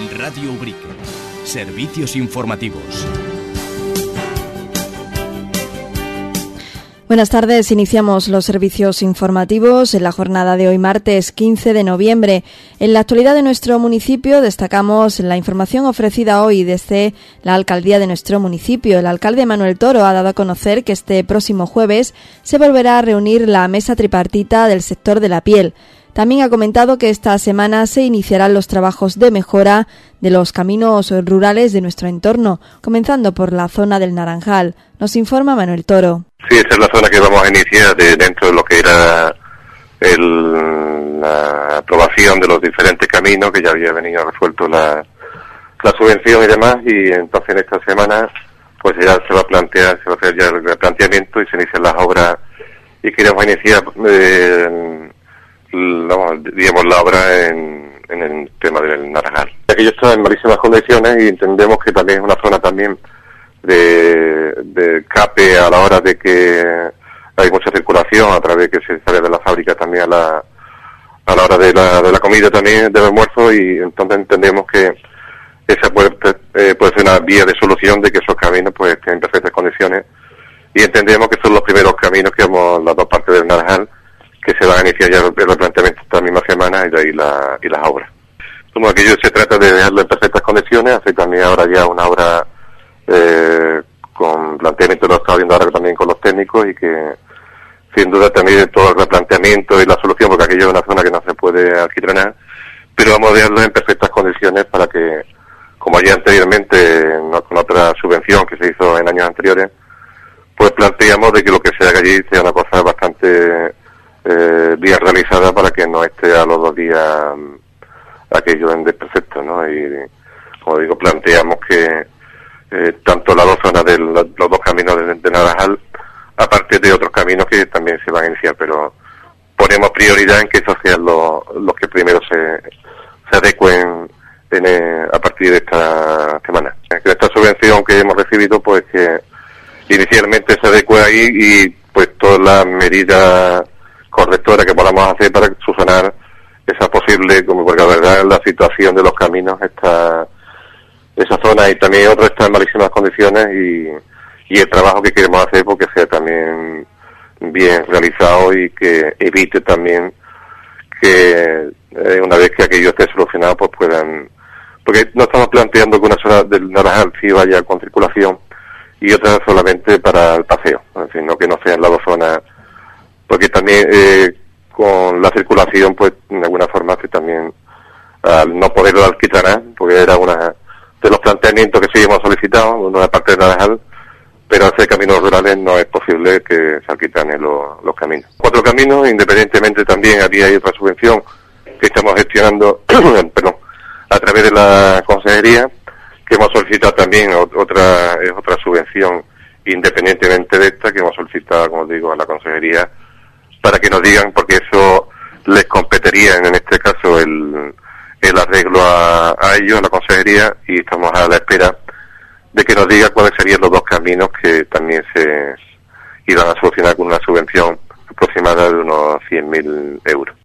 Radio Ubrique. Servicios informativos. Buenas tardes, iniciamos los servicios informativos en la jornada de hoy martes 15 de noviembre. En la actualidad de nuestro municipio destacamos la información ofrecida hoy desde la alcaldía de nuestro municipio. El alcalde Manuel Toro ha dado a conocer que este próximo jueves se volverá a reunir la mesa tripartita del sector de la piel. También ha comentado que esta semana se iniciarán los trabajos de mejora de los caminos rurales de nuestro entorno, comenzando por la zona del Naranjal. Nos informa Manuel Toro. Sí, esa es la zona que vamos a iniciar dentro de lo que era la aprobación de los diferentes caminos, que ya había venido resuelto la subvención y demás, y entonces en esta semana pues ya se va a hacer ya el replanteamiento y se inician las obras, y queremos iniciar la obra en el tema del Naranjal. Aquello está en malísimas condiciones y entendemos que también es una zona también de escape a la hora de que hay mucha circulación, a través que se sale de la fábrica también a la hora de la comida también, del almuerzo, y entonces entendemos que esa puede ser una vía de solución de que esos caminos pues estén en perfectas condiciones, y entendemos que son los primeros caminos que vamos, las dos partes del Naranjal, que se van a iniciar ya el replanteamiento esta misma semana, y de ahí las obras. Como aquello se trata de dejarlo en perfectas condiciones, hacer también ahora ya una obra con planteamiento, lo estamos viendo ahora también con los técnicos, y que sin duda también todo el replanteamiento y la solución, porque aquello es una zona que no se puede alquitranar, pero vamos a dejarlo en perfectas condiciones para que, como ya anteriormente con otra subvención que se hizo en años anteriores, pues planteamos de que lo que se haga allí sea una cosa bastante bien realizada, para que no esté a los 2 días aquello en desperfecto, ¿no? Y como digo, planteamos que tanto las dos zonas de los dos caminos de Naranjal, aparte de otros caminos que también se van a iniciar, pero ponemos prioridad en que estos sean los que primero se adecuen a partir de esta semana. Esta subvención que hemos recibido, pues que inicialmente se adecue ahí, y pues todas las medidas correctoras que podamos hacer para subsanar esa posible, como porque la verdad la situación de los caminos está, esa zona y también otra está en malísimas condiciones, y el trabajo que queremos hacer porque sea también bien realizado y que evite también que una vez que aquello esté solucionado pues puedan, porque no estamos planteando que una zona del Naranjal sí vaya con circulación y otra solamente para el paseo, sino que no sean las dos zonas, porque también con la circulación pues de alguna forma que también al no poderlo alquitranar, porque era una de los planteamientos que sí hemos solicitado, una parte de Naranjal, pero hacer caminos rurales no es posible que se alquitranen los caminos. 4 caminos, independientemente también había otra subvención que estamos gestionando a través de la consejería, que hemos solicitado también otra subvención independientemente de esta, que hemos solicitado, como digo, a la consejería, para que nos digan, porque eso les competiría en este caso el arreglo a ellos, a la consejería, y estamos a la espera de que nos diga cuáles serían los 2 caminos que también se iban a solucionar con una subvención aproximada de unos 100.000 euros.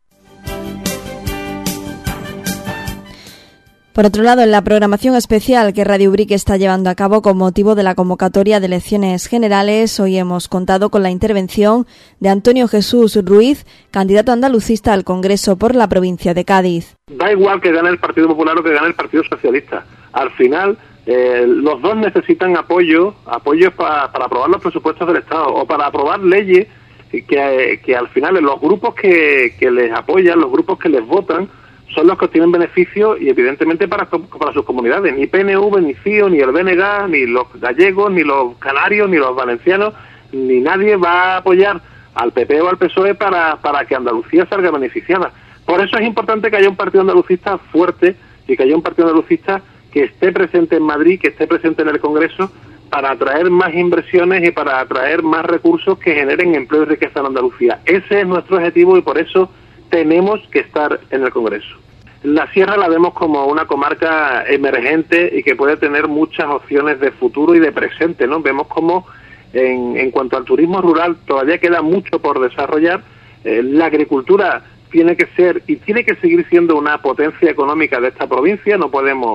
Por otro lado, en la programación especial que Radio Ubrique está llevando a cabo con motivo de la convocatoria de elecciones generales, hoy hemos contado con la intervención de Antonio Jesús Ruiz, candidato andalucista al Congreso por la provincia de Cádiz. Da igual que gane el Partido Popular o que gane el Partido Socialista. Al final, los dos necesitan apoyos para aprobar los presupuestos del Estado o para aprobar leyes que al final los grupos que les apoyan, los grupos que les votan, son los que obtienen beneficios, y evidentemente para sus comunidades. Ni PNV, ni CIO, ni el BNG, ni los gallegos, ni los canarios, ni los valencianos, ni nadie va a apoyar al PP o al PSOE para que Andalucía salga beneficiada. Por eso es importante que haya un partido andalucista fuerte, y que haya un partido andalucista que esté presente en Madrid, que esté presente en el Congreso, para atraer más inversiones y para atraer más recursos que generen empleo y riqueza en Andalucía. Ese es nuestro objetivo, y por eso tenemos que estar en el Congreso. La Sierra la vemos como una comarca emergente y que puede tener muchas opciones de futuro y de presente, ¿no? Vemos como en cuanto al turismo rural todavía queda mucho por desarrollar. La agricultura tiene que ser y tiene que seguir siendo una potencia económica de esta provincia. No podemos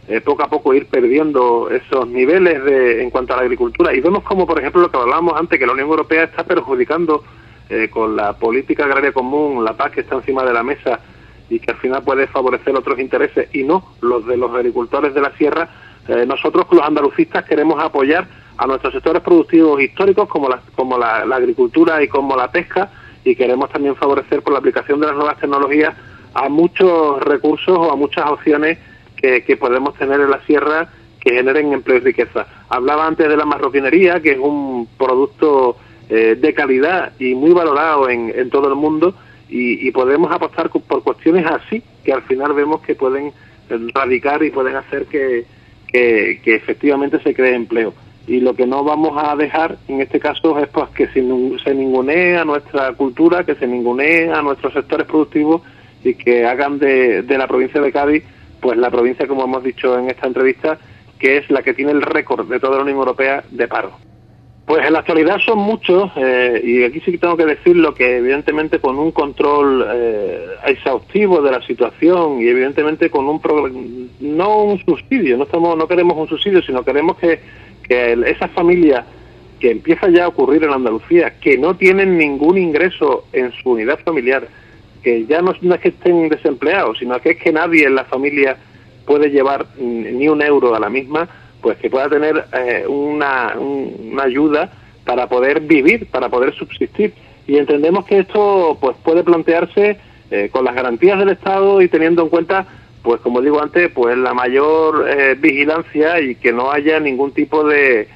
poco a poco ir perdiendo esos niveles en cuanto a la agricultura. Y vemos como, por ejemplo, lo que hablábamos antes, que la Unión Europea está perjudicando con la política agraria común, la PAC que está encima de la mesa y que al final puede favorecer otros intereses y no los de los agricultores de la sierra. Nosotros, los andalucistas, queremos apoyar a nuestros sectores productivos históricos como la agricultura y como la pesca, y queremos también favorecer por la aplicación de las nuevas tecnologías a muchos recursos o a muchas opciones que podemos tener en la sierra que generen empleo y riqueza. Hablaba antes de la marroquinería, que es un producto de calidad y muy valorado en todo el mundo, y podemos apostar por cuestiones así, que al final vemos que pueden radicar y pueden hacer que efectivamente se cree empleo. Y lo que no vamos a dejar en este caso es pues que se ningunee a nuestra cultura, que se ningunee a nuestros sectores productivos y que hagan de la provincia de Cádiz pues la provincia, como hemos dicho en esta entrevista, que es la que tiene el récord de toda la Unión Europea de paro. Pues en la actualidad son muchos, y aquí sí que tengo que decirlo, que evidentemente con un control exhaustivo de la situación y evidentemente con no un subsidio, no queremos un subsidio, sino queremos que esas familias que empieza ya a ocurrir en Andalucía, que no tienen ningún ingreso en su unidad familiar, que ya no es que estén desempleados, sino que es que nadie en la familia puede llevar ni un euro a la misma, pues que pueda tener una ayuda para poder vivir, para poder subsistir. Y entendemos que esto pues puede plantearse con las garantías del Estado y teniendo en cuenta, pues como digo antes, pues la mayor vigilancia y que no haya ningún tipo de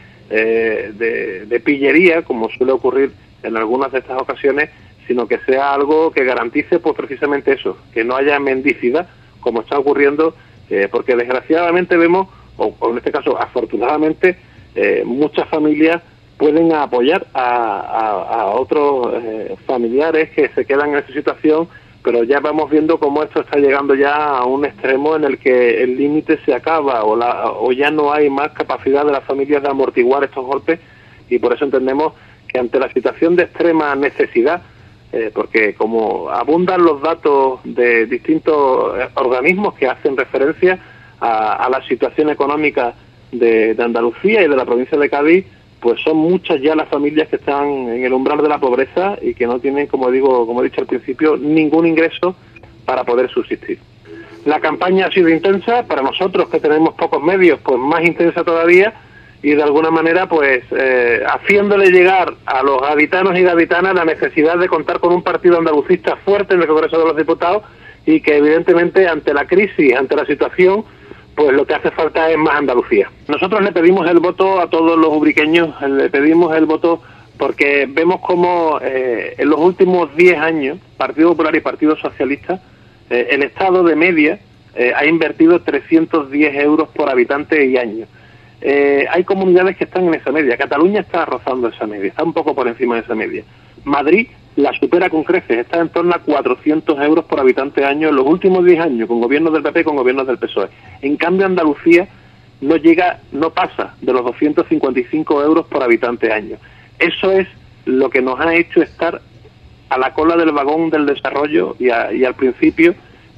pillería, como suele ocurrir en algunas de estas ocasiones, sino que sea algo que garantice pues precisamente eso, que no haya mendicidad, como está ocurriendo, porque desgraciadamente vemos, o en este caso afortunadamente, muchas familias pueden apoyar a otros familiares que se quedan en esa situación, pero ya vamos viendo cómo esto está llegando ya a un extremo en el que el límite se acaba o ya no hay más capacidad de las familias de amortiguar estos golpes, y por eso entendemos que ante la situación de extrema necesidad, porque como abundan los datos de distintos organismos que hacen referencia a la situación económica de Andalucía y de la provincia de Cádiz, pues son muchas ya las familias que están en el umbral de la pobreza y que no tienen, como he dicho al principio, ningún ingreso para poder subsistir. La campaña ha sido intensa, para nosotros que tenemos pocos medios, pues más intensa todavía, y de alguna manera pues haciéndole llegar a los gaditanos y gaditanas la necesidad de contar con un partido andalucista fuerte en el Congreso de los Diputados, y que evidentemente ante la crisis, ante la situación, pues lo que hace falta es más Andalucía. Nosotros le pedimos el voto a todos los ubriqueños, le pedimos el voto porque vemos como en los últimos 10 años, Partido Popular y Partido Socialista, el Estado de media ha invertido 310 euros por habitante y año. Hay comunidades que están en esa media. Cataluña está rozando esa media, está un poco por encima de esa media. Madrid la supera con creces, está en torno a 400 euros por habitante año en los últimos 10 años, con gobiernos del PP y con gobiernos del PSOE. En cambio, Andalucía no pasa de los 255 euros por habitante año. Eso es lo que nos ha hecho estar a la cola del vagón del desarrollo y al principio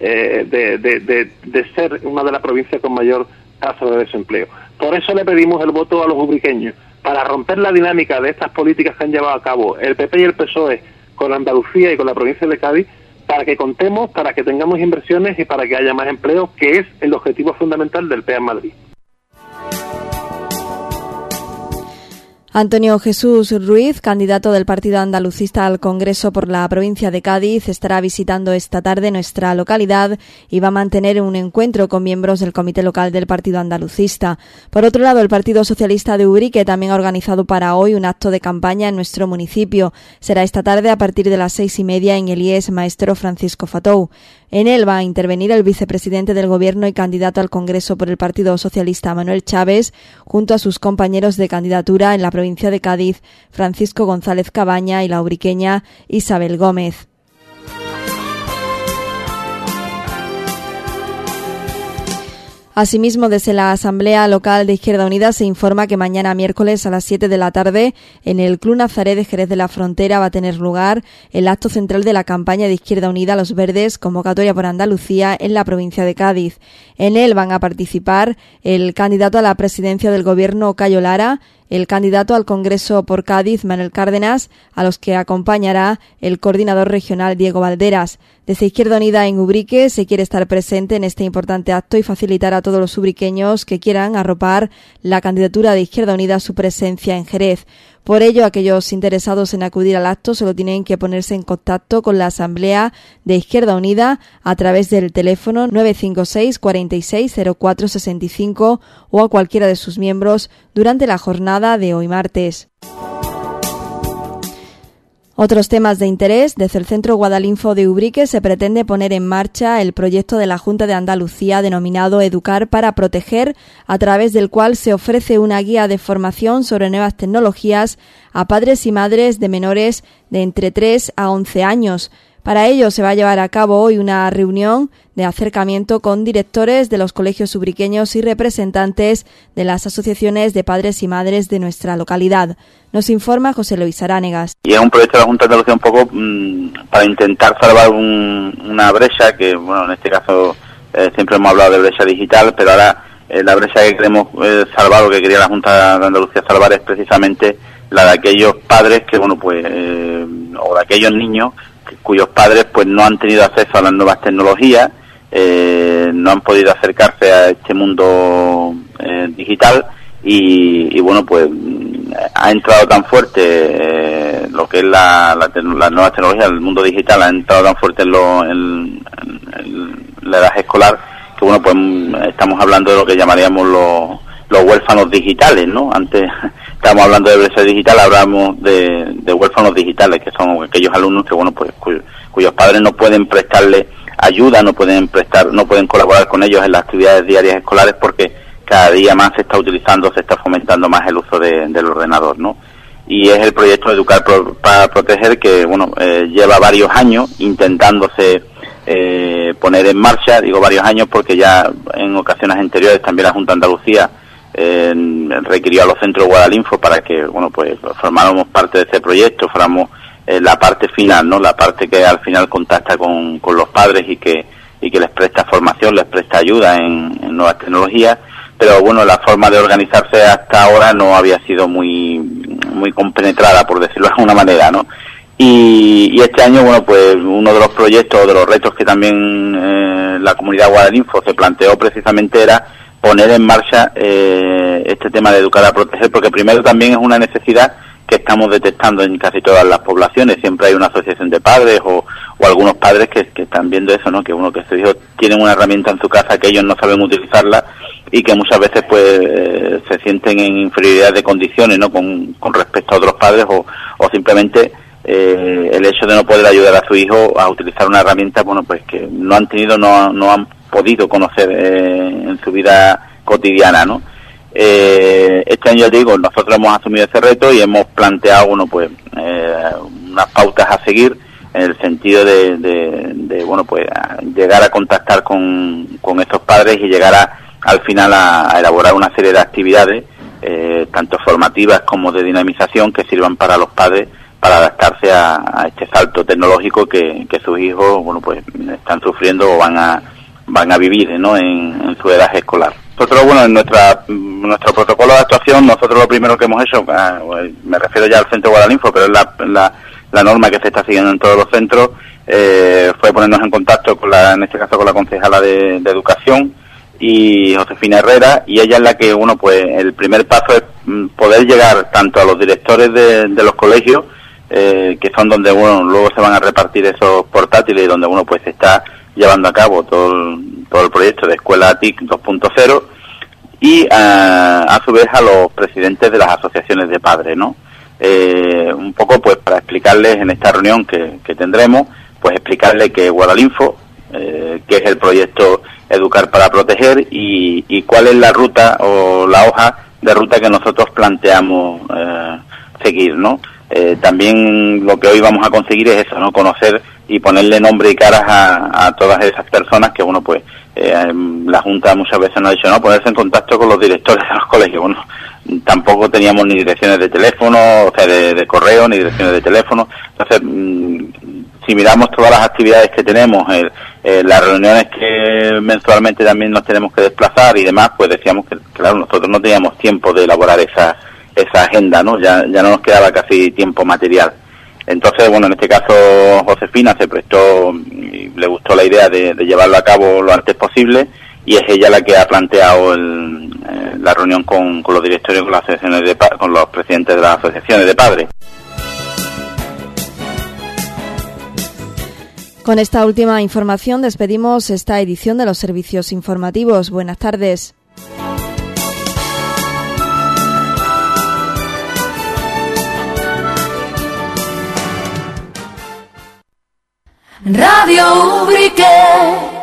de ser una de las provincias con mayor tasa de desempleo. Por eso le pedimos el voto a los ubriqueños, para romper la dinámica de estas políticas que han llevado a cabo el PP y el PSOE con Andalucía y con la provincia de Cádiz, para que contemos, para que tengamos inversiones y para que haya más empleo, que es el objetivo fundamental del PEA en Madrid. Antonio Jesús Ruiz, candidato del Partido Andalucista al Congreso por la provincia de Cádiz, estará visitando esta tarde nuestra localidad y va a mantener un encuentro con miembros del Comité Local del Partido Andalucista. Por otro lado, el Partido Socialista de Ubrique también ha organizado para hoy un acto de campaña en nuestro municipio. Será esta tarde a partir de las 6:30 en el IES Maestro Francisco Fatou. En él va a intervenir el vicepresidente del Gobierno y candidato al Congreso por el Partido Socialista, Manuel Chávez, junto a sus compañeros de candidatura en la provincia de Cádiz, Francisco González Cabaña, y la ubriqueña Isabel Gómez. Asimismo, desde la Asamblea Local de Izquierda Unida se informa que mañana miércoles a las 7 de la tarde en el Club Nazaret de Jerez de la Frontera va a tener lugar el acto central de la campaña de Izquierda Unida Los Verdes, convocatoria por Andalucía en la provincia de Cádiz. En él van a participar el candidato a la presidencia del Gobierno, Cayo Lara, el candidato al Congreso por Cádiz, Manuel Cárdenas, a los que acompañará el coordinador regional, Diego Valderas. Desde Izquierda Unida en Ubrique se quiere estar presente en este importante acto y facilitar a todos los ubriqueños que quieran arropar la candidatura de Izquierda Unida su presencia en Jerez. Por ello, aquellos interesados en acudir al acto solo tienen que ponerse en contacto con la Asamblea de Izquierda Unida a través del teléfono 956 46 04 65 o a cualquiera de sus miembros durante la jornada de hoy martes. Otros temas de interés. Desde el Centro Guadalinfo de Ubrique se pretende poner en marcha el proyecto de la Junta de Andalucía denominado Educar para Proteger, a través del cual se ofrece una guía de formación sobre nuevas tecnologías a padres y madres de menores de entre 3 a 11 años. Para ello se va a llevar a cabo hoy una reunión de acercamiento con directores de los colegios ubriqueños y representantes de las asociaciones de padres y madres de nuestra localidad. Nos informa José Luis Aránegas. Y es un proyecto de la Junta de Andalucía un poco para intentar salvar una brecha que, bueno, en este caso siempre hemos hablado de brecha digital, pero ahora la brecha que queremos salvar, o que quería la Junta de Andalucía salvar, es precisamente la de aquellos padres que, bueno, pues, o de aquellos niños cuyos padres pues no han tenido acceso a las nuevas tecnologías, no han podido acercarse a este mundo digital y bueno, pues ha entrado tan fuerte lo que es la nueva tecnología, el mundo digital ha entrado tan fuerte en la edad escolar que, bueno, pues estamos hablando de lo que llamaríamos los huérfanos digitales, ¿no? Antes estábamos hablando de brecha digital, hablamos de huérfanos digitales, que son aquellos alumnos que, bueno, pues cuyos padres no pueden prestarle ayuda, no pueden colaborar con ellos en las actividades diarias escolares, porque cada día más se está fomentando más el uso del ordenador, ¿no? Y es el proyecto Educar para Proteger, que, bueno, lleva varios años intentándose poner en marcha. Digo varios años porque ya en ocasiones anteriores también la Junta de Andalucía requirió a los centros Guadalinfo para que, bueno, pues formáramos parte de ese proyecto, fuéramos la parte final, ¿no? La parte que al final contacta con los padres y que les presta formación, les presta ayuda en nuevas tecnologías. Pero bueno, la forma de organizarse hasta ahora no había sido muy compenetrada, por decirlo de alguna manera, ¿no? Y este año, bueno, pues uno de los proyectos, de los retos que también la comunidad Guadalinfo se planteó precisamente era poner en marcha este tema de Educar a Proteger, porque primero también es una necesidad que estamos detectando en casi todas las poblaciones. Siempre hay una asociación de padres o algunos padres que están viendo eso, ¿no? Que sus hijos tienen una herramienta en su casa que ellos no saben utilizarla y que muchas veces pues se sienten en inferioridad de condiciones, ¿no? Con respecto a otros padres o simplemente el hecho de no poder ayudar a su hijo a utilizar una herramienta, bueno, pues que no han tenido, no han podido conocer en su vida cotidiana, ¿no? Este año, ya digo, nosotros hemos asumido ese reto y hemos planteado, bueno, pues unas pautas a seguir en el sentido de bueno, pues llegar a contactar con estos padres y llegar al final a elaborar una serie de actividades tanto formativas como de dinamización que sirvan para los padres para adaptarse a este salto tecnológico que sus hijos, bueno, pues están sufriendo o van a vivir, ¿no? en su edad escolar. Nosotros, bueno, en nuestro protocolo de actuación, nosotros lo primero que hemos hecho, me refiero ya al Centro Guadalinfo, pero es la norma que se está siguiendo en todos los centros, fue ponernos en contacto en este caso con la concejala de Educación y Josefina Herrera, y ella es la que, bueno, pues el primer paso es poder llegar tanto a los directores de los colegios, que son donde, bueno, luego se van a repartir esos portátiles y donde, bueno, pues se está llevando a cabo todo el proyecto de Escuela TIC 2.0 y a su vez a los presidentes de las asociaciones de padres, ¿no? Un poco pues para explicarles en esta reunión que tendremos, pues explicarles que Guadalinfo, que es el proyecto Educar para Proteger y cuál es la ruta o la hoja de ruta que nosotros planteamos seguir, ¿no? También lo que hoy vamos a conseguir es eso, ¿no? Conocer y ponerle nombre y caras a todas esas personas que, bueno, pues la Junta muchas veces nos ha dicho, no, ponerse en contacto con los directores de los colegios. Bueno, tampoco teníamos ni direcciones de teléfono, o sea, de correo, ni direcciones de teléfono. Entonces, si miramos todas las actividades que tenemos, las reuniones que mensualmente también nos tenemos que desplazar y demás, pues decíamos que, claro, nosotros no teníamos tiempo de elaborar esa agenda, ¿no? Ya no nos quedaba casi tiempo material. Entonces, bueno, en este caso Josefina se prestó y le gustó la idea de llevarlo a cabo lo antes posible, y es ella la que ha planteado la reunión con los directorios, con las asociaciones con los presidentes de las asociaciones de padres. Con esta última información despedimos esta edición de los servicios informativos. Buenas tardes. Radio Ubrique.